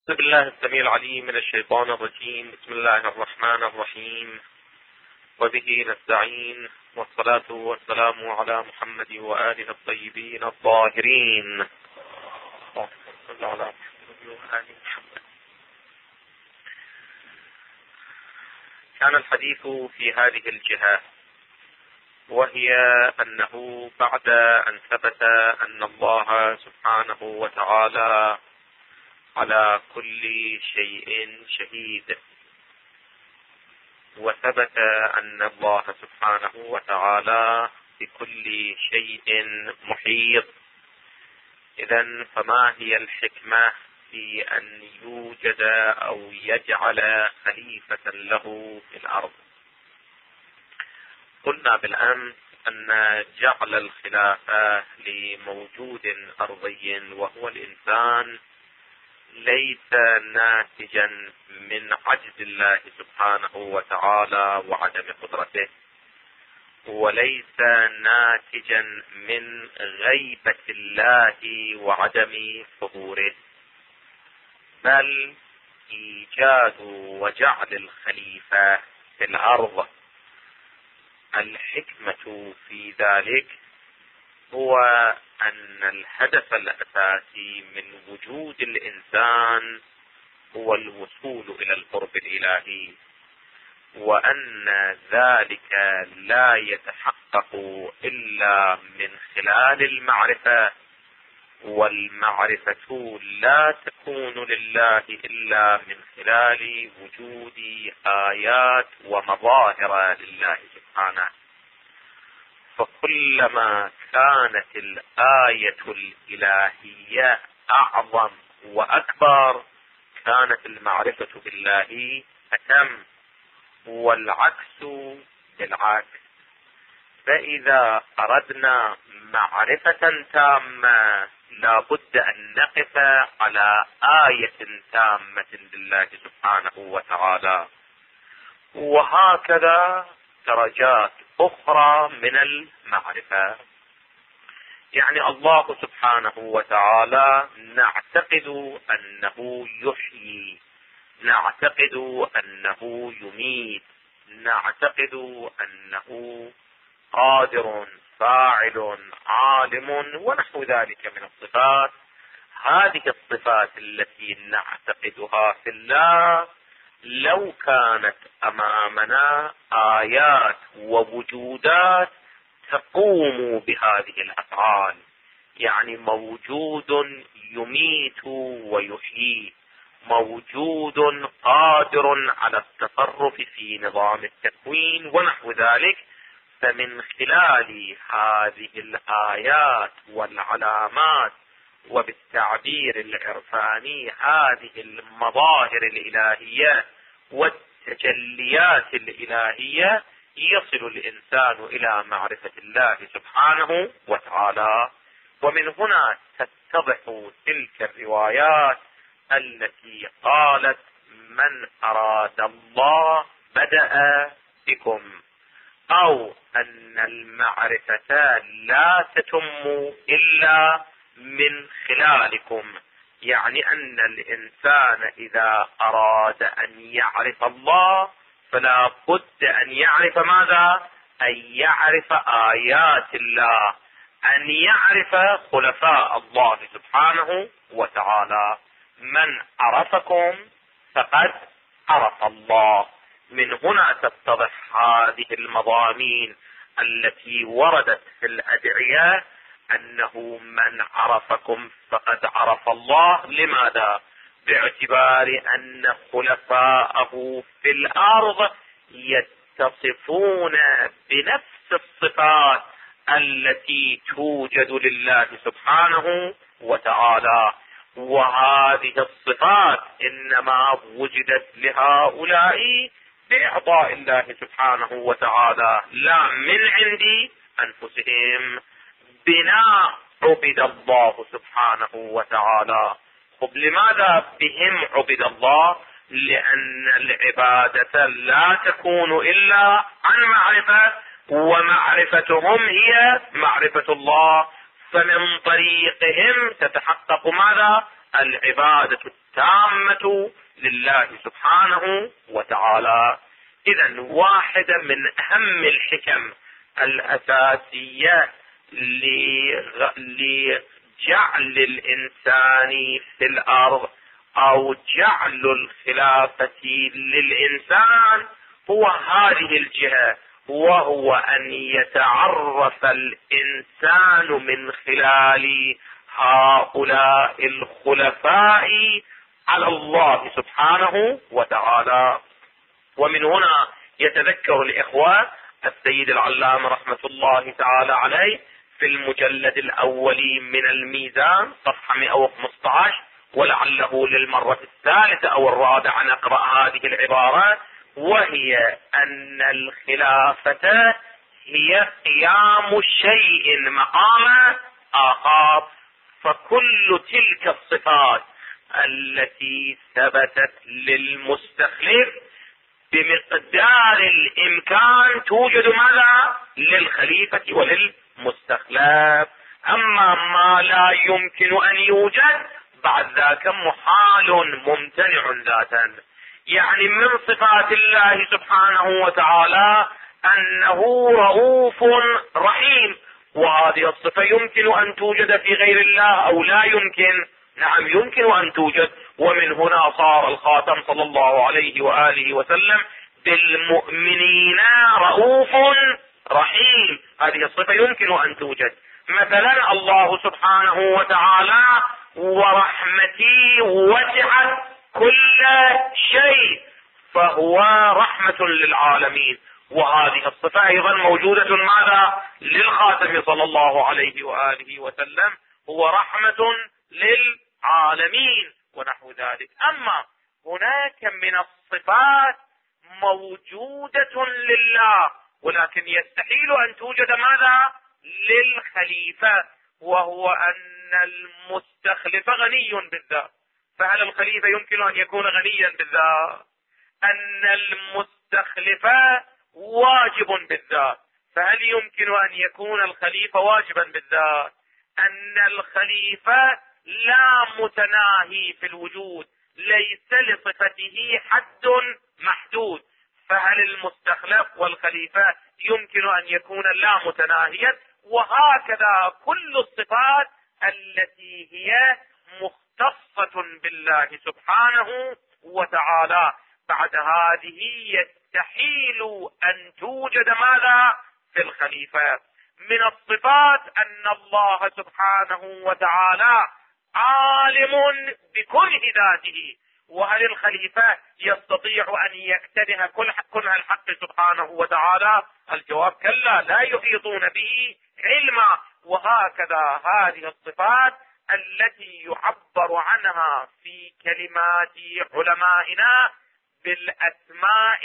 بسم الله السميع العليم من الشيطان الرجيم. بسم الله الرحمن الرحيم، وبه نستعين، والصلاة والسلام على محمد وآله الطيبين الطاهرين. كان الحديث في هذه الجهة، وهي أنه بعد أن ثبت أن الله سبحانه وتعالى على كل شيء شهيد، وثبت أن الله سبحانه وتعالى بكل شيء محيط، إذن فما هي الحكمة في أن يوجد أو يجعل خليفة له في الأرض؟ قلنا بالأمس أن جعل الخلافة لموجود أرضي وهو الإنسان ليس ناتجا من عجز الله سبحانه وتعالى وعدم قدرته، وليس ناتجا من غيبة الله وعدم حضوره، بل إيجاد وجعل الخليفة في الأرض الحكمة في ذلك هو أن الهدف الأساسي من وجود الإنسان هو الوصول إلى القرب الإلهي، وأن ذلك لا يتحقق إلا من خلال المعرفة، والمعرفة لا تكون لله إلا من خلال وجود آيات ومظاهر لله سبحانه. فكلما كانت الآية الإلهية أعظم وأكبر كانت المعرفة بالله أتم، والعكس بالعكس. فإذا أردنا معرفة تامة لا بد أن نقف على آية تامة لله سبحانه وتعالى، وهكذا درجات أخرى من المعرفة. يعني الله سبحانه وتعالى نعتقد أنه يحيي، نعتقد أنه يميت، نعتقد أنه قادر فاعل عالم ونحو ذلك من الصفات. هذه الصفات التي نعتقدها في الله لو كانت أمامنا آيات ووجودات تقوم بهذه الأفعال، يعني موجود يميت ويحيي، موجود قادر على التصرف في نظام التكوين ونحو ذلك، فمن خلال هذه الآيات والعلامات وبالتعبير العرفاني هذه المظاهر الإلهية والتجليات الإلهية يصل الإنسان إلى معرفة الله سبحانه وتعالى. ومن هنا تتضح تلك الروايات التي قالت: من أراد الله بدأ بكم، أو أن المعرفة لا تتم إلا من خلالكم. يعني أن الإنسان إذا أراد أن يعرف الله فلا بد أن يعرف ماذا؟ أن يعرف آيات الله، أن يعرف خلفاء الله سبحانه وتعالى. من عرفكم فقد عرف الله. من هنا تتضح هذه المضامين التي وردت في الأدعية أنه من عرفكم فقد عرف الله. لماذا؟ باعتبار أن خلفاءه في الأرض يتصفون بنفس الصفات التي توجد لله سبحانه وتعالى، وهذه الصفات إنما وجدت لهؤلاء بإعطاء الله سبحانه وتعالى، لا من عند أنفسهم. بنا عبد الله سبحانه وتعالى. طب لماذا بهم عبد الله؟ لأن العبادة لا تكون إلا عن معرفة، ومعرفتهم هي معرفة الله، فمن طريقهم تتحقق ماذا؟ العبادة التامة لله سبحانه وتعالى. إذن واحدة من أهم الحكم الأساسية لجعل الإنسان في الأرض أو جعل الخلافة للإنسان هو هذه الجهة، وهو أن يتعرف الإنسان من خلال هؤلاء الخلفاء على الله سبحانه وتعالى. ومن هنا يتذكر الإخوة السيد العلامة رحمة الله تعالى عليه في المجلد الأول من الميزان صفحة 115، ولعله للمرة الثالثة أو الرابعة نقرأ هذه العبارة، وهي أن الخلافة هي قيام شيء مقام آخر. فكل تلك الصفات التي ثبتت للمستخلف بمقدار الإمكان توجد ماذا؟ للخليفة وللمستخلف. أما ما لا يمكن أن يوجد بعد ذاك محال ممتنع ذاتا. يعني من صفات الله سبحانه وتعالى أنه رؤوف رحيم، وهذه الصفة يمكن أن توجد في غير الله أو لا يمكن؟ نعم يمكن أن توجد. ومن هنا صار الخاتم صلى الله عليه وآله وسلم بالمؤمنين رؤوف رحيم، هذه الصفة يمكن أن توجد. مثلا الله سبحانه وتعالى ورحمتي وسعت كل شيء، فهو رحمة للعالمين، وهذه الصفة أيضا موجودة ماذا؟ للخاتم صلى الله عليه وآله وسلم، هو رحمة للعالمين ونحو ذلك. أما هناك من الصفات موجودة لله ولكن يستحيل أن توجد ماذا؟ للخليفة، وهو أن المستخلف غني بالذات. فهل الخليفة يمكن أن يكون غنيا بالذات؟ أن المستخلف واجب بالذات، فهل يمكن أن يكون الخليفة واجبا بالذات؟ أن الخليفة لا متناهي في الوجود، ليس لصفته حد محدود، فهل المستخلف والخليفة يمكن أن يكون لا متناهيا؟ وهكذا كل الصفات التي هي مختصة بالله سبحانه وتعالى بعد هذه يستحيل أن توجد ماذا؟ في الخليفة. من الصفات أن الله سبحانه وتعالى عالم بكنه ذاته، وهل الخليفة يستطيع أن يكتنه كنه الحق سبحانه وتعالى؟ الجواب كلا، لا يحيطون به علما. وهكذا هذه الصفات التي يعبر عنها في كلمات علمائنا بالأسماء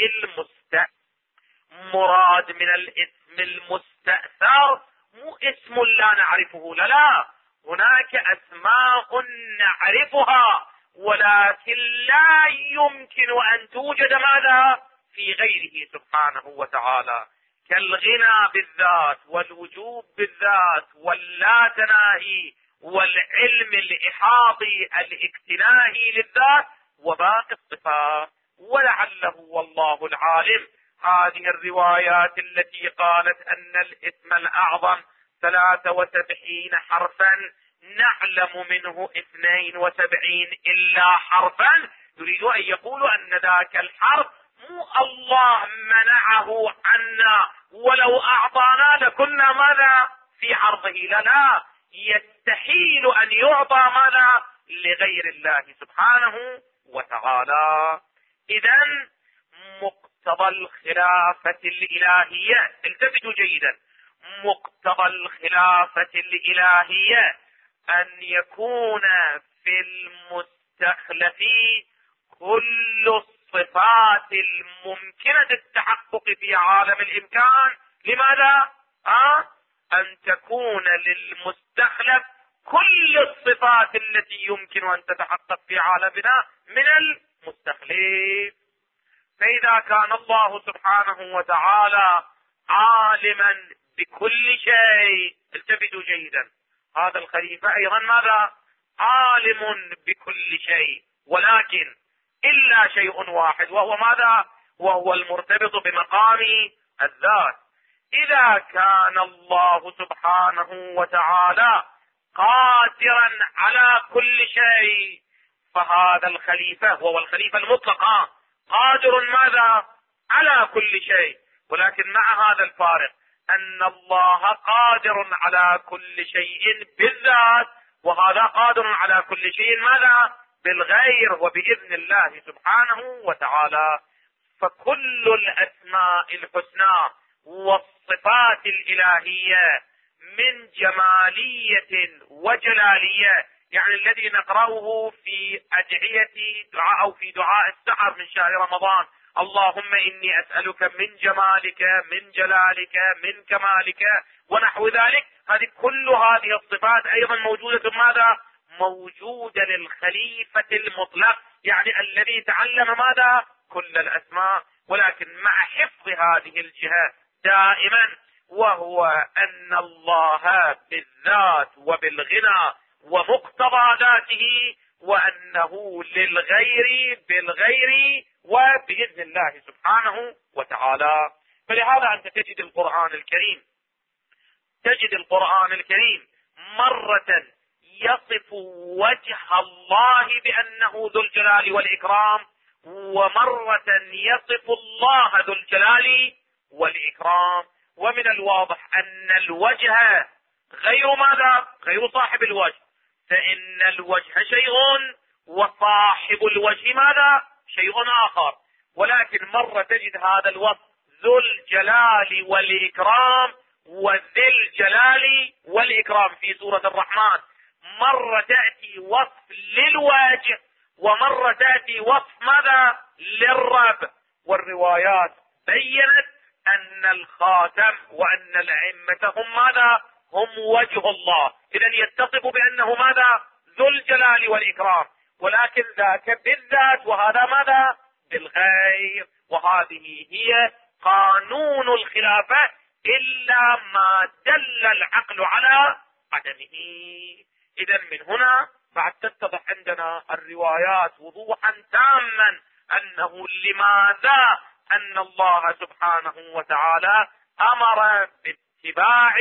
مراد من الاسم المستأثر مو اسم لا نعرفه، لا، هناك أسماء نعرفها ولكن لا يمكن أن توجد ماذا؟ في غيره سبحانه وتعالى، كالغنى بالذات والوجوب بالذات واللا تناهي والعلم الإحاطي الاكتناهي للذات وباقي الصفات. ولعله والله العالم هذه الروايات التي قالت أن الاسم الأعظم 73 حرفا نعلم منه 72 إلا حرفا، يريد أن يقول أن ذاك الحرف مو الله منعه عنا، ولو أعطانا لكنا ماذا؟ في عرضه، لا، يستحيل أن يعطى ماذا؟ لغير الله سبحانه وتعالى. إذن مقتضى الخلافة الإلهية، التفتوا جيدا، مقتضى الخلافة الإلهية أن يكون في المستخلف كل الصفات الممكنة التحقق في عالم الإمكان. لماذا؟ أن تكون للمستخلف كل الصفات التي يمكن أن تتحقق في عالمنا من المستخلف. فإذا كان الله سبحانه وتعالى عالما بكل شيء، التفتوا جيدا، هذا الخليفة أيضا ماذا؟ عالم بكل شيء، ولكن إلا شيء واحد، وهو ماذا؟ وهو المرتبط بمقام الذات. إذا كان الله سبحانه وتعالى قادرا على كل شيء، فهذا الخليفة وهو الخليفة المطلق قادر ماذا؟ على كل شيء، ولكن مع هذا الفارق أن الله قادر على كل شيء بالذات، وهذا قادر على كل شيء ماذا؟ بالغير وبإذن الله سبحانه وتعالى. فكل الأسماء الحسنى والصفات الإلهية من جمالية وجلالية، يعني الذي نقرأه في أدعية دعاء أو في دعاء السحر من شهر رمضان: اللهم إني أسألك من جمالك من جلالك من كمالك ونحو ذلك. كل هذه الصفات أيضا موجودة ماذا؟ موجودة للخليفة المطلق، يعني الذي تعلم ماذا؟ كل الأسماء، ولكن مع حفظ هذه الجهة دائما، وهو أن الله بالذات وبالغنى ومقتضى ذاته، وأنه للغير بالغير وبإذن الله سبحانه وتعالى. فلهذا أنت تجد القرآن الكريم مرة يصف وجه الله بأنه ذو الجلال والإكرام، ومرة يصف الله ذو الجلال والإكرام. ومن الواضح أن الوجه غير ماذا؟ غير صاحب الوجه، فإن الوجه شيء وصاحب الوجه ماذا؟ شيء آخر. ولكن مرة تجد هذا الوصف ذو الجلال والإكرام وذي الجلال والإكرام في سورة الرحمن، مرة تأتي وصف للوجه ومرة تأتي وصف ماذا؟ للرب. والروايات بيّنت أن الخاتم وأن الأئمة هم ماذا؟ هم وجه الله، إذن يتصف بأنه ماذا؟ ذو الجلال والإكرام، ولكن ذاك بالذات وهذا ماذا؟ بالغير. وهذه هي قانون الخلافة إلا ما دل العقل على عدمه. إذن من هنا بعد تتضح عندنا الروايات وضوحا تاما أنه لماذا أن الله سبحانه وتعالى أمر باتباع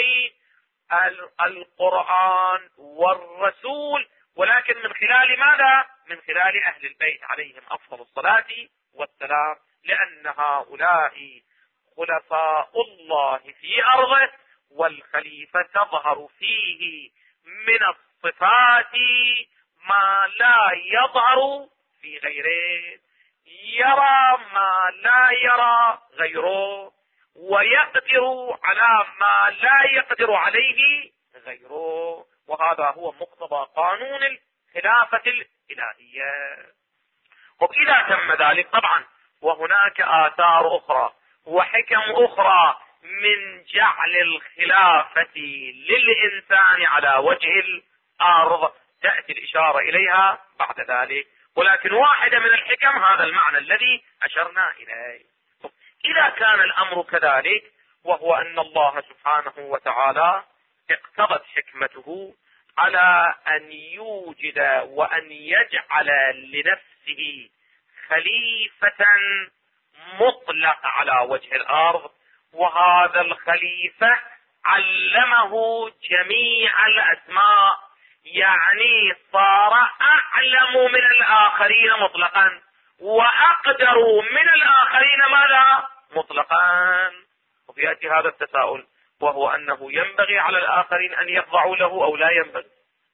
القرآن والرسول، ولكن من خلال ماذا؟ من خلال أهل البيت عليهم أفضل الصلاة والسلام، لأن هؤلاء خلفاء الله في أرضه، والخليفة تظهر فيه من الصفات ما لا يظهر في غيره، يرى ما لا يرى غيره، ويقدر على ما لا يقدر عليه غيره. وهذا هو مقتضى قانون الخلافة الإلهية. وإذا تم ذلك طبعا وهناك آثار أخرى وحكم أخرى من جعل الخلافة للإنسان على وجه الأرض تأتي الإشارة إليها بعد ذلك، ولكن واحدة من الحكم هذا المعنى الذي أشرنا إليه. إذا كان الأمر كذلك، وهو أن الله سبحانه وتعالى اقتضت حكمته على أن يوجد وأن يجعل لنفسه خليفة مطلق على وجه الأرض، وهذا الخليفة علمه جميع الأسماء، يعني صار أعلم من الآخرين مطلقا وأقدر من الآخرين ماذا؟ مطلقا. ويأتي هذا التساؤل، وهو أنه ينبغي على الآخرين أن يخضعوا له أو لا ينبغي؟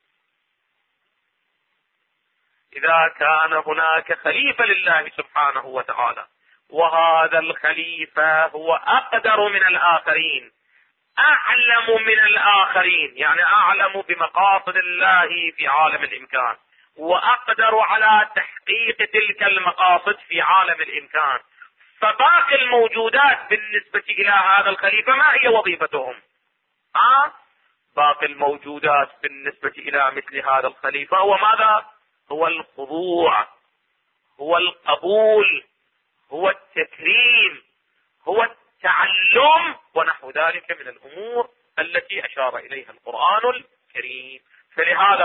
إذا كان هناك خليفة لله سبحانه وتعالى، وهذا الخليفة هو أقدر من الآخرين، أعلم من الآخرين، يعني أعلم بمقاصد الله في عالم الإمكان، وأقدر على تحقيق تلك المقاصد في عالم الإمكان، فباقي الموجودات بالنسبة إلى هذا الخليفة ما هي وظيفتهم؟ باقي الموجودات بالنسبة إلى مثل هذا الخليفة هو ماذا؟ هو الخضوع، هو القبول، هو التكريم، هو التعلم ونحو ذلك من الأمور التي أشار إليها القرآن الكريم. فلهذا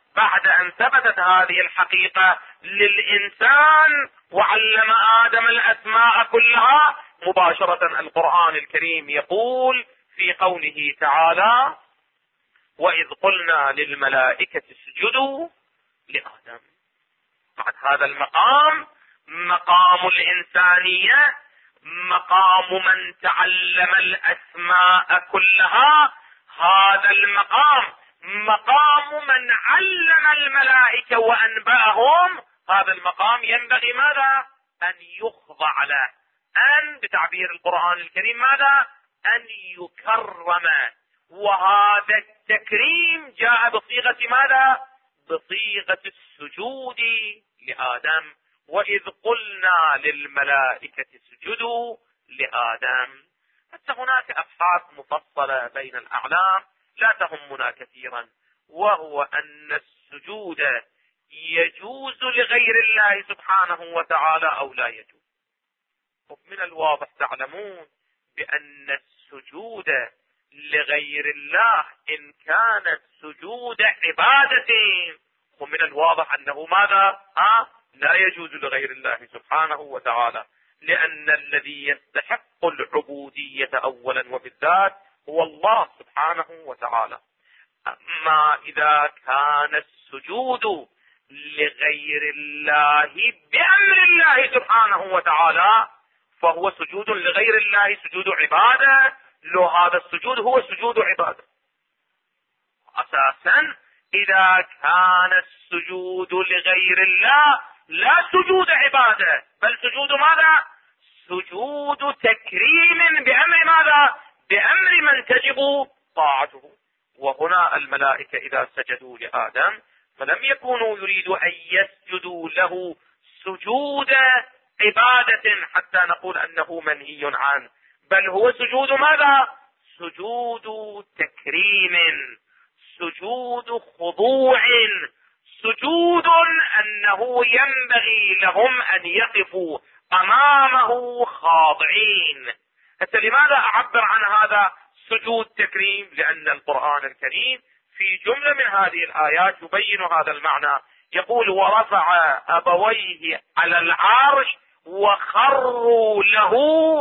بعد أن ثبتت هذه الحقيقة للإنسان وعلم آدم الأسماء كلها، مباشرة القرآن الكريم يقول في قوله تعالى: وإذ قلنا للملائكة اسجدوا لآدم. بعد هذا المقام، مقام الإنسانية، مقام من تعلم الأسماء كلها، هذا المقام مقام من علم الملائكة وأنبأهم. هذا المقام ينبغي ماذا؟ أن يخضع له، أن بتعبير القرآن الكريم ماذا؟ أن يكرم. وهذا التكريم جاء بصيغة ماذا؟ بصيغة السجود لآدم. وإذ قلنا للملائكة اسجدوا لآدم. حتى هناك أبحاث مفصلة بين الأعلام لا تهمنا كثيرا، وهو أن السجود يجوز لغير الله سبحانه وتعالى أو لا يجوز. ومن الواضح تعلمون بأن السجود لغير الله إن كانت سجود عبادة، ومن الواضح أنه ماذا؟ لا يجوز لغير الله سبحانه وتعالى، لأن الذي يستحق العبودية أولا وبالذات هو الله سبحانه وتعالى. أما إذا كان السجود لغير الله بأمر الله سبحانه وتعالى فهو سجود لغير الله، سجود عبادة. لو هذا السجود هو سجود عبادة. أساسا إذا كان السجود لغير الله لا سجود عبادة، بل سجود ماذا؟ سجود تكريم بأمر ماذا؟ بأمر من تجب طاعته. وهنا الملائكة إذا سجدوا لآدم فلم يكونوا يريدوا أن يسجدوا له سجود عبادة حتى نقول أنه منهي عنه، بل هو سجود ماذا؟ سجود تكريم، سجود خضوع، سجود أنه ينبغي لهم أن يقفوا أمامه خاضعين. حتى لماذا أعبر عن هذا سجود تكريم؟ لأن القرآن الكريم في جملة من هذه الآيات يبين هذا المعنى. يقول: ورفع أبويه على العرش وخروا له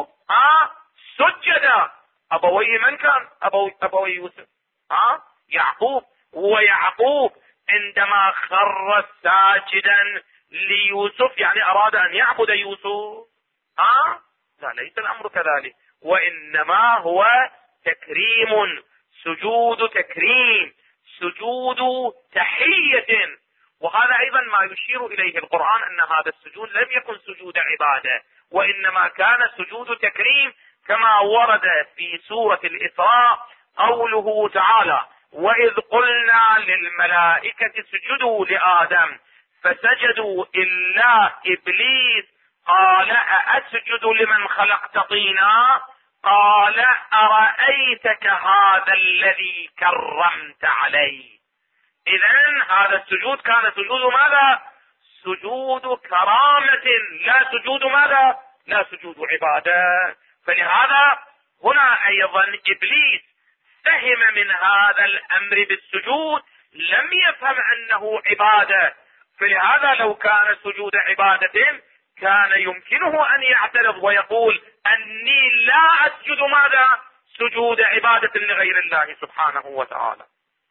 سجدا. أبويه من كان؟ أبوي يوسف، يعقوب. ويعقوب عندما خر ساجدا ليوسف يعني أراد أن يعبد يوسف؟ لا، ليس الأمر كذلك، وإنما هو تكريم، سجود تكريم، سجود تحية. وهذا أيضا ما يشير إليه القرآن أن هذا السجود لم يكن سجود عبادة، وإنما كان سجود تكريم، كما ورد في سورة الإسراء قوله تعالى: وإذ قلنا للملائكة اسجدوا لآدم فسجدوا إلا إبليس قال أأسجد لمن خلقت طينا قال أرأيتك هذا الذي كرمت عليه. إذن هذا السجود كان سجود ماذا؟ سجود كرامة، لا سجود ماذا؟ لا سجود عبادة. فلهذا هنا أيضا إبليس فهم من هذا الأمر بالسجود لم يفهم أنه عبادة. فلهذا لو كان سجود عبادة كان يمكنه أن يعترض ويقول أني لا أسجد ماذا؟ سجود عبادة لغير الله سبحانه وتعالى.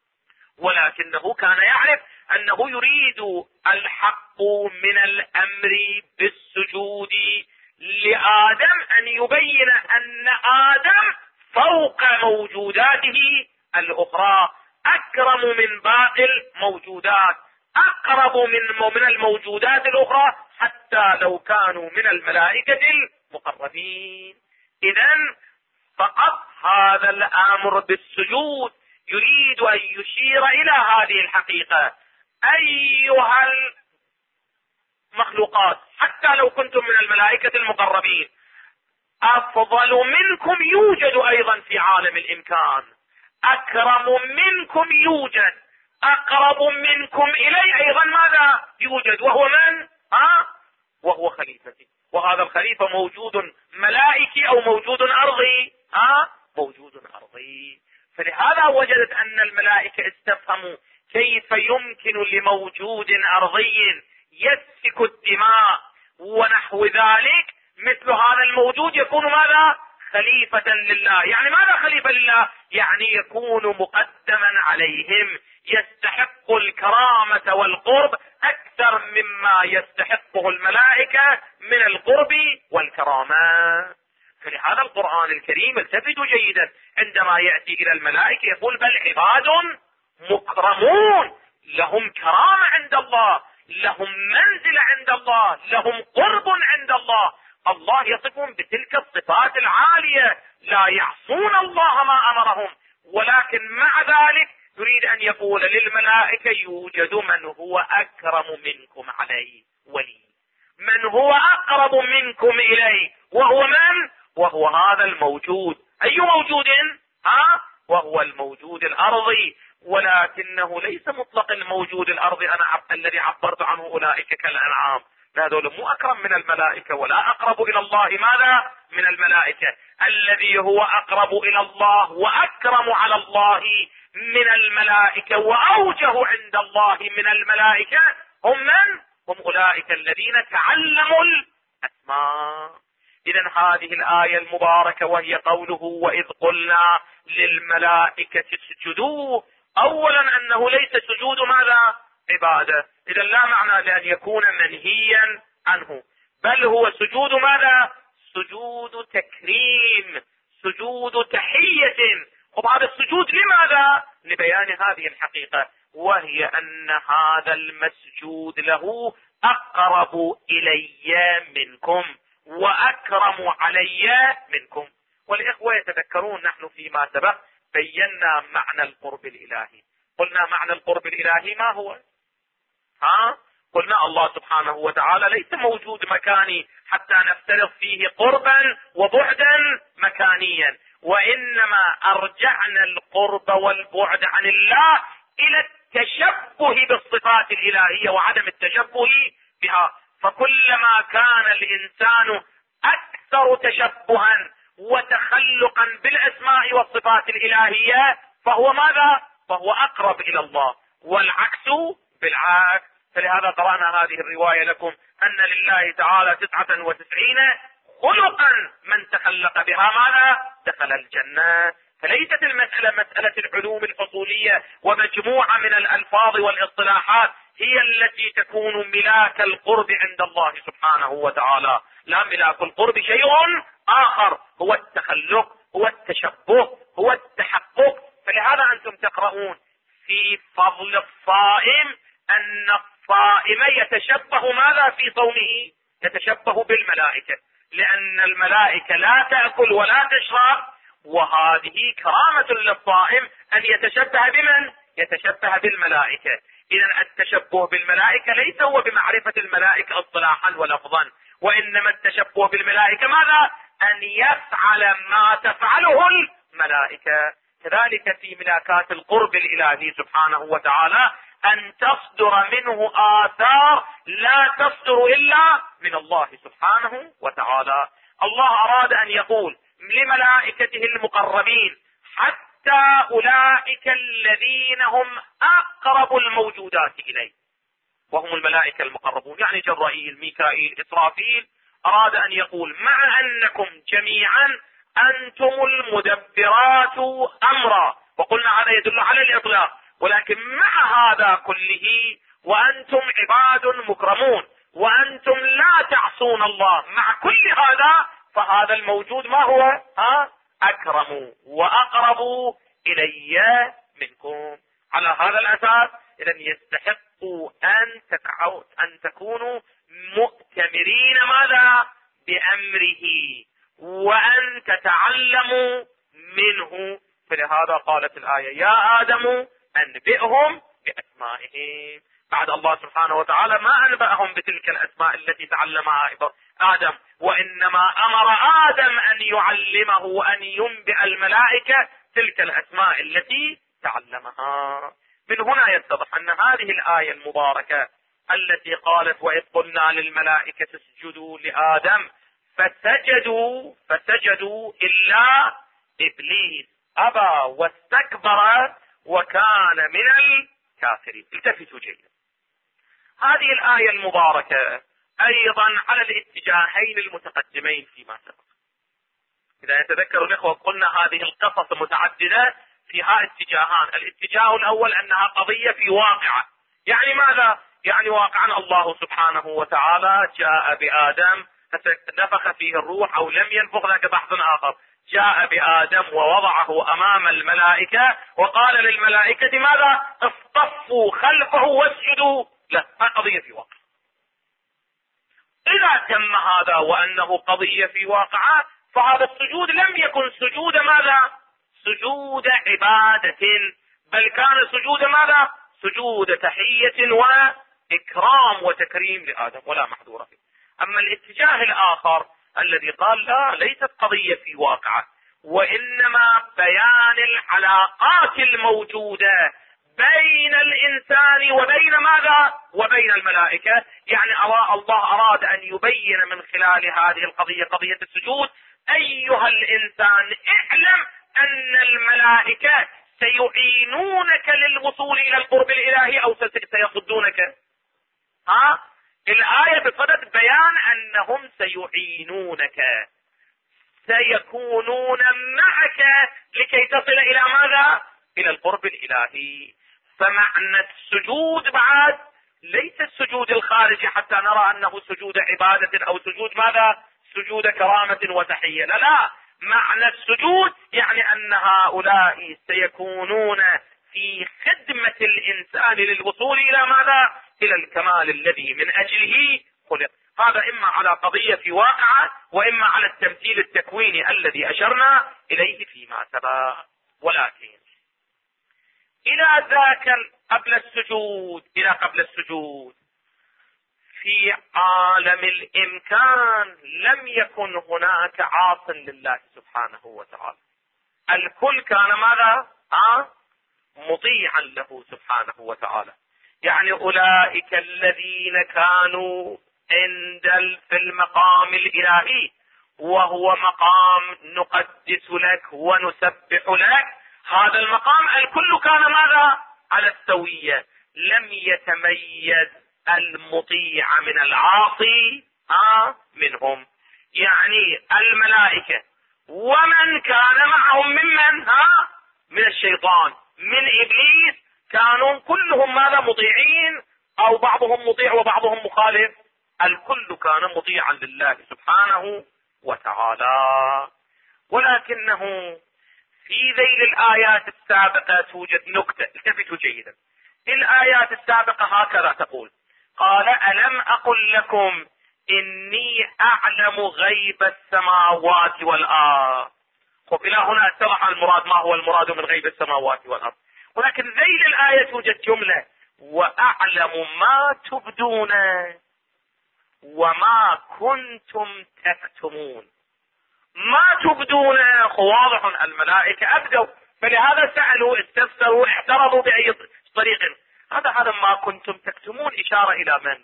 ولكنه كان يعرف أنه يريد الحق من الأمر بالسجود لآدم أن يبين أن آدم فوق موجوداته الأخرى، أكرم من باقي الموجودات، أقرب من الموجودات الأخرى حتى لو كانوا من الملائكة المقربين. إذن فقط هذا الأمر بالسجود يريد أن يشير إلى هذه الحقيقة: أيها المخلوقات حتى لو كنتم من الملائكة المقربين أفضل منكم يوجد أيضا في عالم الإمكان، أكرم منكم يوجد، أقرب منكم إلي أيضا ماذا يوجد، وهو من؟ وهو خليفتي. وهذا الخليفة موجود ملائكي أو موجود أرضي؟ موجود أرضي. فلهذا وجدت أن الملائكة استفهموا كيف يمكن لموجود أرضي يسفك الدماء ونحو ذلك مثل هذا الموجود يكون ماذا؟ خليفة لله. يعني ماذا خليفة لله؟ يعني يكون مقدما عليهم، يستحق الكرامة والقرب أكثر مما يستحقه الملائكة من القرب والكرامة. فلهذا القرآن الكريم التفتوا جيدا عندما يأتي إلى الملائكة يقول بل عباد مكرمون لهم كرامة عند الله، لهم منزلة عند الله، لهم قرب عند الله. الله يصفهم بتلك الصفات العالية، لا يعصون الله ما أمرهم، ولكن مع ذلك يريد أن يقول للملائكة يوجد من هو أكرم منكم عليه ولي، من هو أقرب منكم إليه، وهو من؟ وهو هذا الموجود. أي موجود؟ وهو الموجود الأرضي، ولكنه ليس مطلق الموجود الأرضي الذي عبرت عنه أولئك كالأنعام، هذول مو أكرم من الملائكة ولا أقرب إلى الله ماذا؟ من الملائكة. الذي هو أقرب إلى الله وأكرم على الله من الملائكة وأوجه عند الله من الملائكة هم من؟ هم أولئك الذين تعلموا الأسماء. إذن هذه الآية المباركة وهي قوله وإذ قلنا للملائكة اسجدوا، أولا أنه ليس سجود ماذا؟ عبادة، إذن لا معنى لأن يكون منهيا عنه، بل هو سجود ماذا؟ سجود تكريم، سجود تحية. وبعد السجود لماذا؟ لبيان هذه الحقيقة، وهي أن هذا المسجود له أقرب إلي منكم وأكرم علي منكم. والإخوة يتذكرون نحن فيما سبق بينا معنى القرب الإلهي. قلنا معنى القرب الإلهي ما هو؟ قلنا الله سبحانه وتعالى ليس موجود مكاني حتى نفترض فيه قربا وبعدا مكانيا، وإنما أرجعنا القرب والبعد عن الله إلى التشبه بالصفات الإلهية وعدم التشبه بها. فكلما كان الإنسان أكثر تشبها وتخلقا بالأسماء والصفات الإلهية فهو ماذا؟ فهو أقرب إلى الله، والعكس بالعكس. فلهذا قرأنا هذه الرواية لكم أن لله تعالى 99 خلقا من تخلق بها ماذا؟ دخل الجنة. فليست المسألة مسألة العلوم الحصولية ومجموعة من الألفاظ والاصطلاحات هي التي تكون ملاك القرب عند الله سبحانه وتعالى. لا، ملاك القرب شيء آخر، هو التخلق، هو التشبه، هو التحقق. فلهذا أنتم تقرؤون في فضل الصائم أن الصائم يتشبه ماذا في صومه؟ يتشبه بالملائكة، لأن الملائكة لا تأكل ولا تشرب، وهذه كرامة للصائم أن يتشبه بمن؟ يتشبه بالملائكة. إذن التشبه بالملائكة ليس هو بمعرفة الملائكة اصطلاحا ولفظا، وإنما التشبه بالملائكة ماذا؟ أن يفعل ما تفعله الملائكة. كذلك في ملاكات القرب الإلهي سبحانه وتعالى أن تصدر منه آثار لا تصدر إلا من الله سبحانه وتعالى. الله أراد أن يقول لملائكته المقربين حتى أولئك الذين هم أقرب الموجودات إليه، وهم الملائكة المقربون، يعني جبرائيل، ميكائيل، إسرافيل. أراد أن يقول مع أنكم جميعا أنتم المدبرات أمرا، وقلنا هذا يدل على الإطلاق، ولكن مع هذا كله وأنتم عباد مكرمون وأنتم لا تعصون الله، مع كل هذا فهذا الموجود ما هو؟ أكرم وأقرب إلي منكم. على هذا الأساس إذن يستحقوا أن تكونوا مؤتمرين ماذا؟ بأمره، وأن تتعلموا منه. فلهذا قالت الآية يا آدم أنبئهم بأسمائهم. بعد الله سبحانه وتعالى ما أنبأهم بتلك الأسماء التي تعلمها آدم، وإنما أمر آدم أن يعلمه وأن ينبئ الملائكة تلك الأسماء التي تعلمها. من هنا يتضح أن هذه الآية المباركة التي قالت وإذ قلنا للملائكة اسجدوا لآدم فسجدوا إلا إبليس أبى واستكبر وكان من الكافرين. التفتوا جيدا، هذه الآية المباركة أيضا على الاتجاهين المتقدمين فيما سبق. إذا يتذكر الإخوة قلنا هذه القصص متعددة فيها اتجاهان. الاتجاه الأول أنها قضية في واقعة، يعني ماذا؟ يعني واقعا الله سبحانه وتعالى جاء بآدم نفخ فيه الروح أو لم ينفخ، ذاك بحث آخر. جاء بآدم ووضعه أمام الملائكة وقال للملائكة ماذا؟ اصطفوا خلفه واسجدوا له. قضية في واقع. إذا تم هذا وأنه قضية في واقعة، فهذا السجود لم يكن سجود ماذا؟ سجود عبادة، بل كان سجود ماذا؟ سجود تحية وإكرام وتكريم لآدم ولا محذور فيه. أما الاتجاه الآخر الذي قال لا، ليست قضية في واقعة، وإنما بيان العلاقات الموجودة بين الإنسان وبين ماذا؟ وبين الملائكة. يعني الله أراد أن يبين من خلال هذه القضية، قضية السجود، أيها الإنسان اعلم أن الملائكة سيعينونك للوصول إلى القرب الإلهي أو سيصدونك. الآية بصدد بيان أنهم سيعينونك، سيكونون معك لكي تصل إلى ماذا؟ إلى القرب الإلهي. فمعنى السجود بعد ليس السجود الخارجي حتى نرى أنه سجود عبادة أو سجود ماذا؟ سجود كرامة وتحية. لا، معنى السجود يعني أن هؤلاء سيكونون في خدمة الإنسان للوصول إلى ماذا؟ إلى الكمال الذي من أجله خلق. هذا إما على قضية في واقعة، وإما على التمثيل التكويني الذي أشرنا إليه فيما سبق. ولكن إلى ذاك قبل السجود في عالم الإمكان لم يكن هناك عاص لله سبحانه وتعالى. الكل كان ماذا؟ مطيعا له سبحانه وتعالى. يعني أولئك الذين كانوا في المقام الإلهي، وهو مقام نقدس لك ونسبح لك، هذا المقام الكل كان ماذا؟ على السوية. لم يتميز المطيع من العاصي منهم. يعني الملائكة ومن كان معهم من الشيطان من إبليس كانوا كلهم ماذا؟ مطيعين، أو بعضهم مطيع وبعضهم مخالف. الكل كان مطيعا لله سبحانه وتعالى. ولكنه في ذيل الآيات السابقة توجد نكتة، التفتوا جيدا. الآيات السابقة هكذا تقول: قال ألم أقل لكم إني أعلم غيب السماوات والأرض. إلى هنا اتضح المراد، ما هو المراد من غيب السماوات والأرض. ولكن ذيل الآية توجد جملة: وأعلم ما تبدون وما كنتم تكتمون. ما تبدون واضح، الملائكة أبدوا، فلهذا سألوا استفسروا اعترضوا بأي طريق. هذا ما كنتم تكتمون إشارة إلى من؟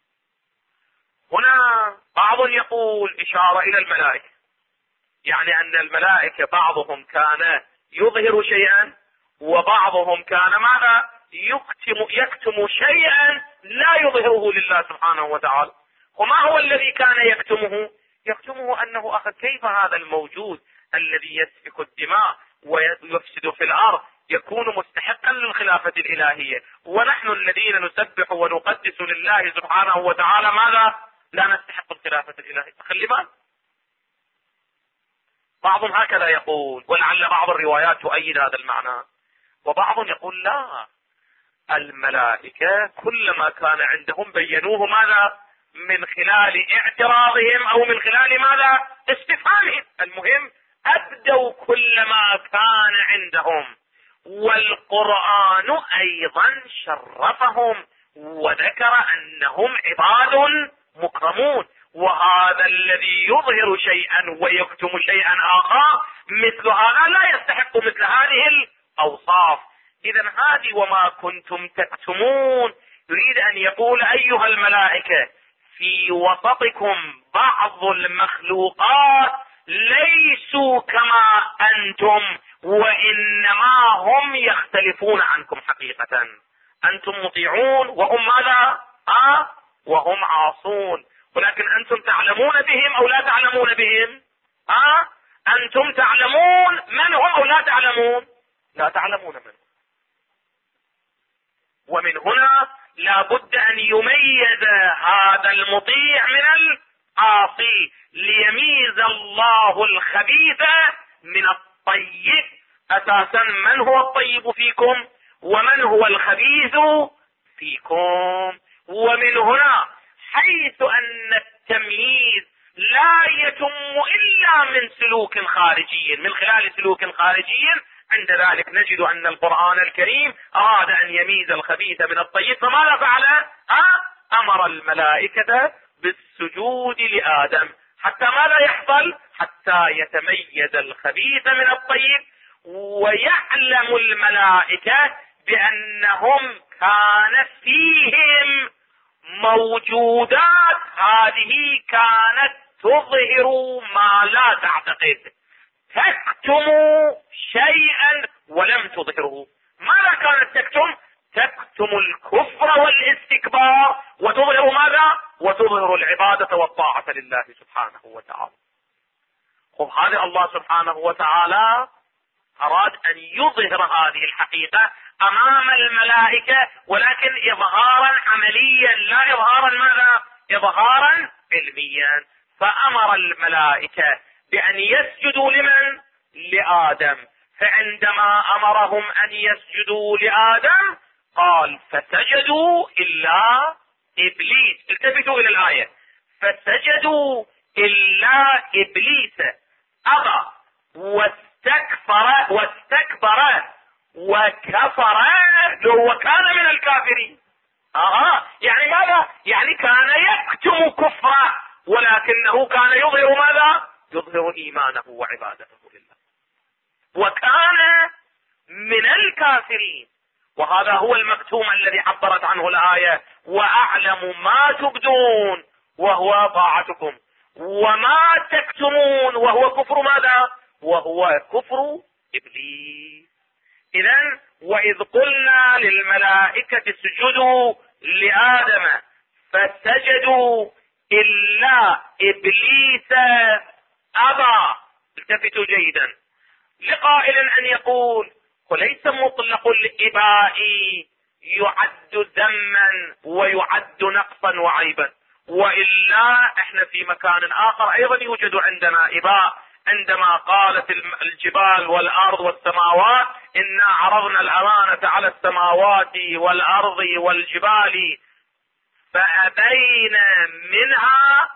هنا بعض يقول إشارة إلى الملائكة، يعني أن الملائكة بعضهم كان يظهر شيئا وبعضهم كان ماذا؟ يكتم شيئا لا يظهره لله سبحانه وتعالى. وما هو الذي كان يكتمه؟ يكتمه أنه أخذ كيف هذا الموجود الذي يسفك الدماء ويفسد في الأرض يكون مستحقا للخلافة الإلهية، ونحن الذين نسبح ونقدس لله سبحانه وتعالى ماذا؟ لا نستحق الخلافة الإلهية. خلي بالك، بعضهم هكذا يقول، ولعل بعض الروايات تؤيد هذا المعنى. وبعضهم يقول لا، الملائكة كلما كان عندهم بينوه ماذا؟ من خلال اعتراضهم أو من خلال ماذا؟ استفهامهم. المهم أبدوا كل ما كان عندهم. والقرآن أيضا شرفهم وذكر أنهم عباد مكرمون. وهذا الذي يظهر شيئا ويكتم شيئا آخر مثل هذا لا يستحق مثل هذه الأوصاف. إذا هذه وما كنتم تكتمون يريد أن يقول أيها الملائكة في وسطكم بعض المخلوقات ليسوا كما أنتم، وإنما هم يختلفون عنكم حقيقة. أنتم مطيعون وهم ماذا؟ وهم عاصون. ولكن أنتم تعلمون بهم أو لا تعلمون بهم؟ أنتم تعلمون من هم أو لا تعلمون؟ لا تعلمون من هم. ومن هنا لا بد أن يميز هذا المطيع من العاصي، ليميز الله الخبيث من الطيب. أساسا من هو الطيب فيكم ومن هو الخبيث فيكم. ومن هنا حيث أن التمييز لا يتم إلا من سلوك خارجي، من خلال سلوك خارجي، عند ذلك نجد أن القرآن الكريم أراد أن يميز الخبيث من الطيب، فماذا فعل؟ أمر الملائكة بالسجود لآدم. حتى ماذا يحصل؟ حتى يتميز الخبيث من الطيب، ويعلم الملائكة بأنهم كان فيهم موجودات هذه كانت تظهر ما لا تعتقد، تكتم شيئا ولم تظهره. ماذا كانت تكتم؟ تكتم الكفر والاستكبار، وتظهر ماذا؟ وتظهر العبادة والطاعة لله سبحانه وتعالى. هذا الله سبحانه وتعالى أراد أن يظهر هذه الحقيقة أمام الملائكة، ولكن إظهارا عمليا، لا إظهارا ماذا؟ إظهارا علميا. فأمر الملائكة بأن يسجدوا لمن؟ لآدم. فعندما أمرهم أن يسجدوا لآدم قال فسجدوا إلا إبليس. التفتوا إلى الآية، فسجدوا إلا إبليس أبى واستكبر وكفر وكان من الكافرين. يعني ماذا؟ يعني كان يكتم كفره، ولكنه كان يظهر ماذا؟ يظهر إيمانه وعبادته لله، وكان من الكافرين. وهذا هو المكتوم الذي عبرت عنه الآية: وأعلم ما تبدون وهو طاعتكم وما تكتمون وهو كفر ماذا؟ وهو كفر إبليس. إذن وإذ قلنا للملائكة اسجدوا لآدم فسجدوا إلا إبليس أبى. التفتوا جيدا. لقائل أن يقول وليس مطلق الإباء يعد ذما ويعد نقصا وعيبا، وإلا احنا في مكان آخر أيضا يوجد عندنا إباء، عندما قالت الجبال والأرض والسماوات إنا عرضنا الأمانة على السماوات والأرض والجبال فأبين منها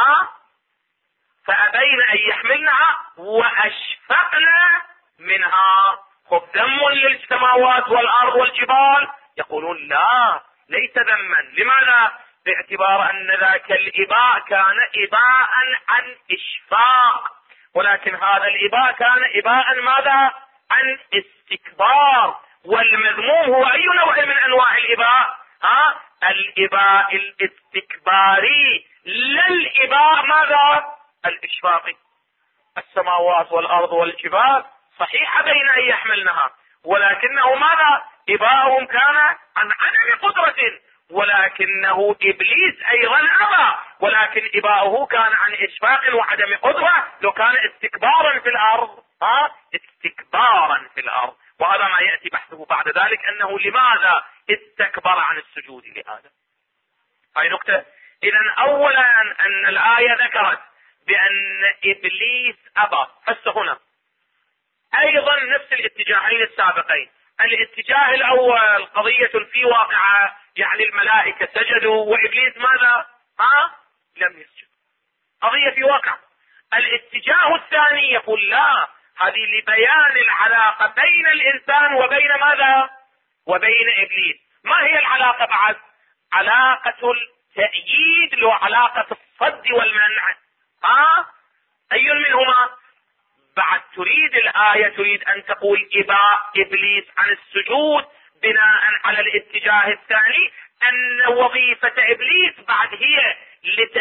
فأبين أن يحملنها وأشفقنا منها. ذم للسماوات والأرض والجبال؟ يقولون لا، ليس ذما. لماذا؟ باعتبار أن ذاك الإباء كان إباء عن إشفاق، ولكن هذا الإباء كان إباء ماذا؟ عن استكبار. والمذموم هو أي نوع من أنواع الإباء؟ الإباء الاستكباري، لا الإباء ماذا؟ الإشفاقي. السماوات والأرض والجبال صحيح بين أن يحملنها، ولكنه ماذا؟ إباءهم كان عن عدم قدرة، ولكنه إبليس أيضا أبى، ولكن إباؤه كان عن إشفاق وعدم قدرة. لو كان استكبارا في الأرض استكبارا في الأرض. وهذا ما يأتي بحثه بعد ذلك، أنه لماذا استكبر عن السجود لآدم. هاي نقطة. إذن أولا أن الآية ذكرت بأن إبليس أبى. هسه هنا أيضا نفس الاتجاهين السابقين. الاتجاه الأول قضية في واقعة، يعني الملائكة سجدوا وإبليس ماذا؟ لم يسجد. قضية في واقع. الاتجاه الثاني يقول لا، هذه لبيان العلاقة بين الإنسان وبين ماذا؟ وبين إبليس. ما هي العلاقة بعد؟ علاقة التأييد وعلاقة الصد والمنع. أي منهما؟ بعد تريد الآية تريد أن تقول إباء إبليس عن السجود بناء على الاتجاه الثاني، أن وظيفة إبليس بعد هي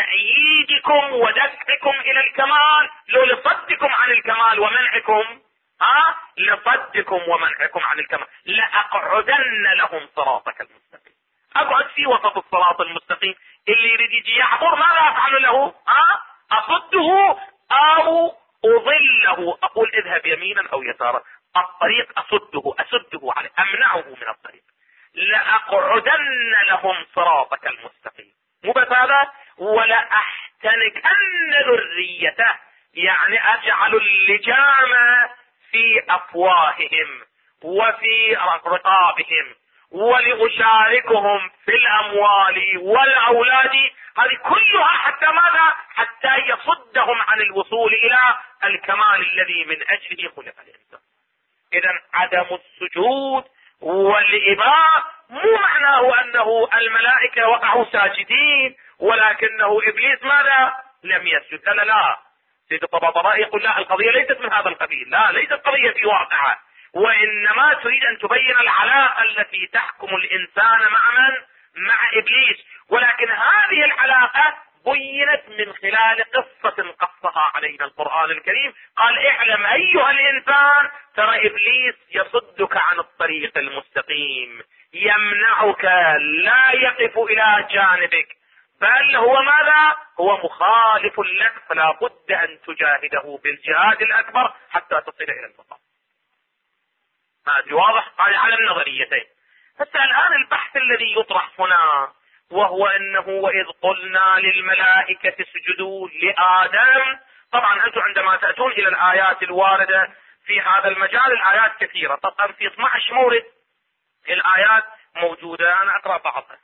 لتأييدكم ودفعكم إلى الكمال، لو لصدكم عن الكمال ومنعكم لصدكم ومنعكم عن الكمال، لأقعدن لهم صراطك المستقيم. أقعد في وسط الصراط المستقيم، اللي يريد يجي يعبر ماذا أفعل له؟ أصده أو أضله، أقول اذهب يمينا أو يسارا، الطريق أسده عليه، أمنعه من الطريق. لأقعدن لهم صراطك المستقيم، مو بس هذا، ولأحتنكن ذريته، يعني أجعل اللجام في أفواههم وفي رقابهم، ولأشاركهم في الأموال والأولاد، هذه كلها حتى ماذا؟ حتى يصدهم عن الوصول إلى الكمال الذي من أجله خلق الإنسان. إذن عدم السجود والإباء مو معناه أنه الملائكة وقعوا ساجدين ولكنه إبليس ماذا؟ لم يسجد. لا، سيد الطباطبائي يقول لا، القضية ليست من هذا القبيل، لا، ليست قضية في واقعها، وإنما تريد أن تبين العلاقة التي تحكم الإنسان مع من؟ مع إبليس. ولكن هذه العلاقة بينت من خلال قصة قصها علينا القرآن الكريم. قال اعلم أيها الإنسان ترى إبليس يصدك عن الطريق المستقيم، يمنعك، لا يقف إلى جانبك، بل هو ماذا؟ هو مخالف لك، فلا بد أن تجاهده بالجهاد الأكبر حتى تصل إلى المقام. هذا واضح؟ قال على النظريتين. بس الآن البحث الذي يطرح هنا وهو أنه وإذ قلنا للملائكة اسجدوا لآدم. طبعا أنتم عندما تأتون إلى الآيات الواردة في هذا المجال، الآيات كثيرة، طبعا في 12 مورد الآيات موجودة، أنا أقرأ بعضها.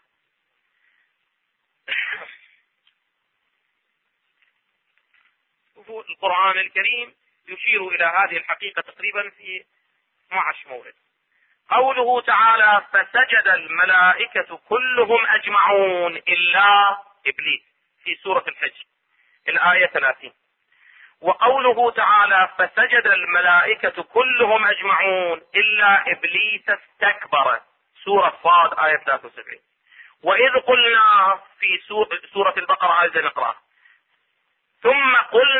القرآن الكريم يشير إلى هذه الحقيقة تقريبا في 12 مورد. قوله تعالى فسجد الملائكة كلهم أجمعون إلا إبليس في سورة الحج الآية 30. وقوله تعالى فسجد الملائكة كلهم أجمعون إلا إبليس استكبر سورة صاد آية 73. وإذ قلنا في سورة البقرة آية نقرأ ثم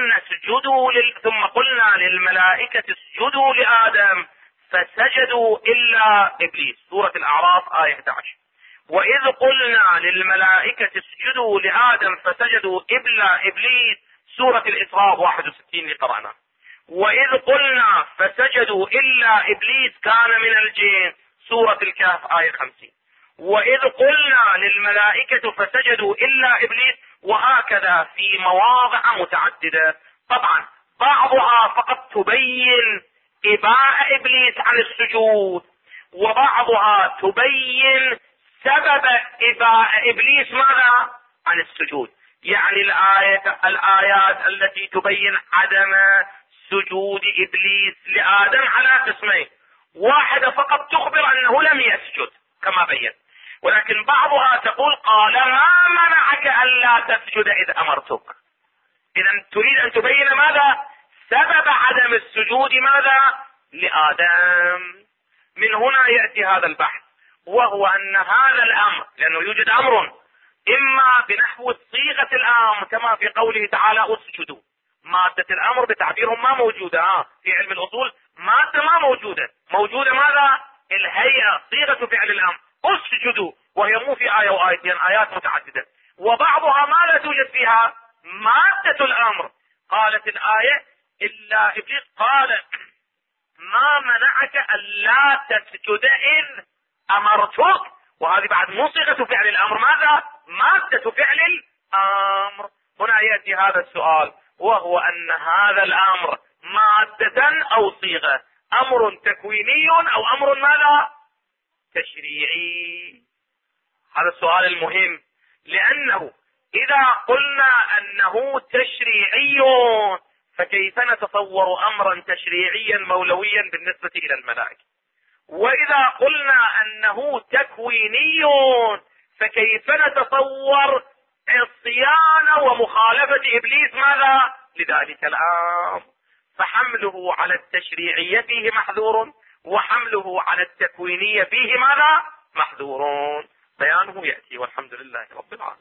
قلنا للملائكة اسجدوا لآدم فسجدوا إلا إبليس سورة الأعراف آية 11. وإذ قلنا للملائكة اسجدوا لآدم فسجدوا إلا إبليس سورة الإسراء 61 اللي قرأنا. وإذ قلنا فسجدوا إلا إبليس كان من الجن سورة الكهف آية 50. وإذ قلنا للملائكة فسجدوا إلا إبليس، وهكذا في مواضع متعددة. طبعا بعضها فقط تبين إباء إبليس عن السجود، وبعضها تبين سبب إباء إبليس ماذا؟ عن السجود. يعني الآيات التي تبين عدم سجود إبليس لآدم على قسمين، واحدة فقط تخبر أنه لم يسجد كما بين، ولكن بعضها تقول قال ما منعك ألا تسجد إذ أمرتك. إذا تريد أن تبين ماذا؟ سبب عدم السجود ماذا؟ لآدم. من هنا يأتي هذا البحث، وهو أن هذا الأمر، لأنه يوجد أمر إما بنحو صيغة الأمر كما في قوله تعالى اسجدوا، مادة الأمر بتعبيرهم ما موجودة في علم الأصول، مادة ما موجودة ماذا؟ الهيئة، صيغة فعل الأمر اسجدوا، وهي مو في آية وآيتين، آيات متعددة، وبعضها ما لا توجد فيها مادة الأمر. قالت الآية إلا إبليس قال ما منعك ألا تسجد إذ أمرتك، وهذه بعد مو صيغة فعل الأمر، ماذا؟ مادة فعل الأمر. هنا يأتي هذا السؤال، وهو أن هذا الأمر مادة أو صيغة، أمر تكويني أو أمر ماذا؟ تشريعي. هذا السؤال المهم، لأنه إذا قلنا أنه تشريعي فكيف نتصور أمرا تشريعيا مولويا بالنسبة إلى الملائكة؟ وإذا قلنا أنه تكويني فكيف نتصور عصيان ومخالفة إبليس ماذا؟ لذلك الأمر. فحمله على التشريعية فيه محذور، وحمله على التكوينية فيه ماذا؟ محذور. بيانه يأتي، والحمد لله رب العالمين.